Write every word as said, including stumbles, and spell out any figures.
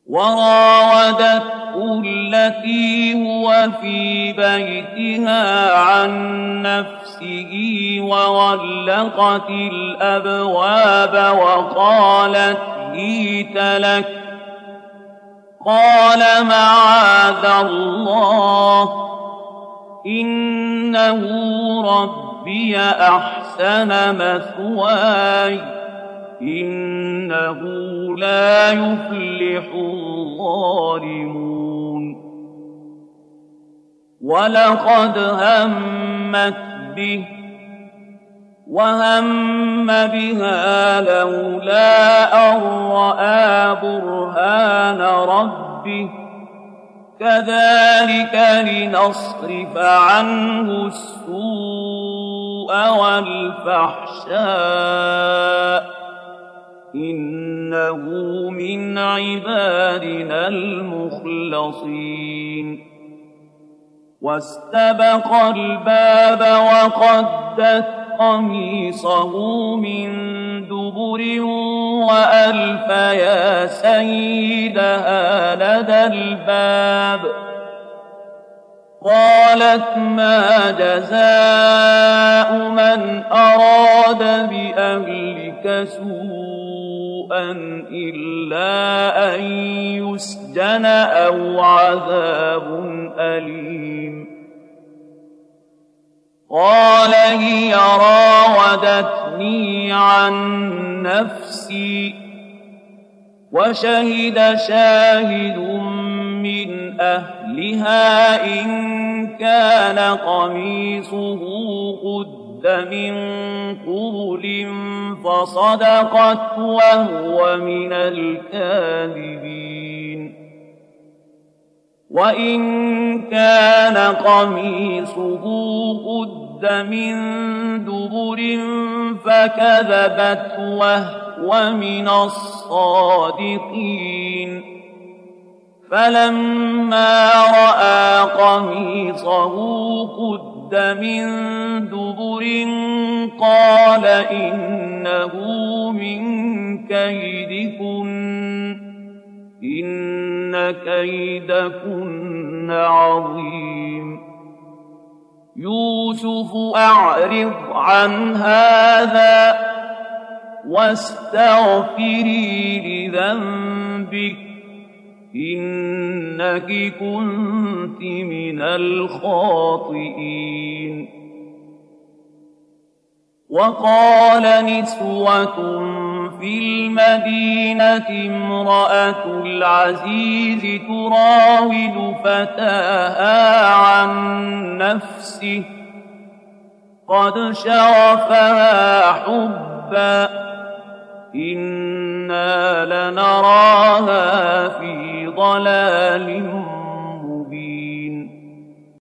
وراودته التي هو في بيتها عن نفسه وغلقت الأبواب وقالت هيت لك قال معاذ الله إنه ربي أحسن مثواي إنه لا يفلح الظالمون ولقد همت به وهم بها لولا أن رأى برهان ربه كذلك لنصرف عنه السوء والفحشاء إنه من عبادنا المخلصين واستبق الباب وقدت قميصه من دبر وألف يا سيدها لدى الباب قالت ما جزاء من أراد بأهلك سوءا إلا أن يسجن أو عذاب أليم قال هي راودتني عن نفسي وشهد شاهد من أهلها إن كان قميصه قد من قبل فصدقت وهو من الكاذبين وإن كان قميصه قد من دبر فكذبت وهو من الصادقين فلما رأى قميصه قد من دبر قال إنه من كيدكن إن كيدكن عظيم يوسف أعرض عن هذا واستغفري لذنبك إنك كنت من الخاطئين وقال نسوة في المدينة امرأة العزيز تراود فتاها عن نفسه قد شغفها حبا إنا لنراها في ضلال